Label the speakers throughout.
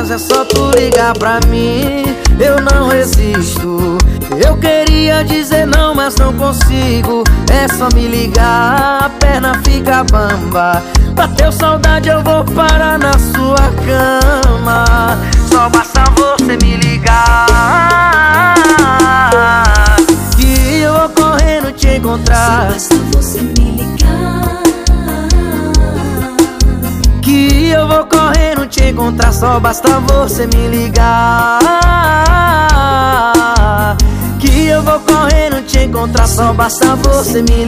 Speaker 1: mas é só tu ligar pra mim, eu não resisto. Eu queria dizer não, mas não consigo. É só me ligar, a perna fica bamba. Bateu saudade, eu vou parar na sua cama. Só basta você me ligar, que eu vou correndo te encontrar.
Speaker 2: Só basta você me ligar,
Speaker 1: que eu vou correndo te encontrar. Só basta você me ligar, que eu vou correndo te encontrar. Só basta você me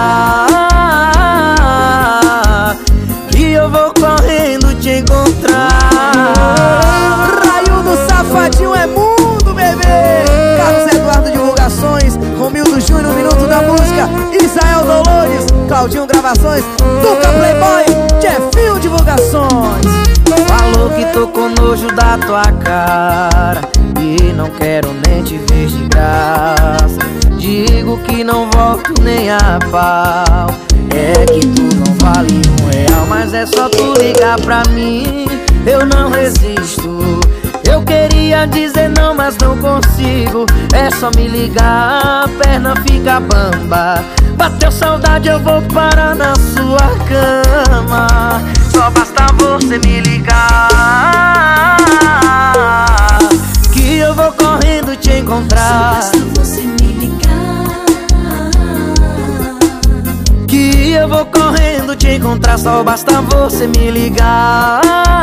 Speaker 1: ligar, que eu vou correndo te encontrar.
Speaker 3: Raio do Safadinho é mundo, bebê. Carlos Eduardo Divulgações, Romildo Júnior, Minuto da Música, Israel Dolores, Claudinho Gravações, Tuca Playboy, Jefinho Divulgações.
Speaker 1: Falou que tô com nojo da tua cara e não quero nem te ver de graça. Digo que não volto nem a pau. É que tu não vale R$1, mas é só tu ligar pra mim, eu não resisto. Eu queria dizer não, mas não consigo. É só me ligar, a perna fica bamba. Bateu saudade, eu vou parar na sua cama. Só basta você me ligar, que eu vou correndo te encontrar.
Speaker 2: só basta você me ligar,
Speaker 1: Que eu vou correndo te encontrar. Só basta você me ligar,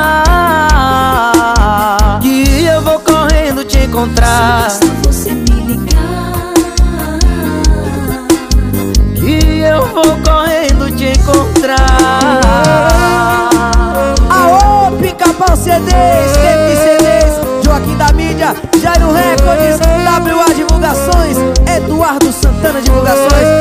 Speaker 1: que eu vou correndo te encontrar.
Speaker 2: só basta você me ligar,
Speaker 1: Que eu vou correndo te encontrar.
Speaker 3: Aô, Pica-Pau CDs, Tep CDs, Joaquim da Mídia, Jairo Records, WA Divulgações, Eduardo Santana Divulgações,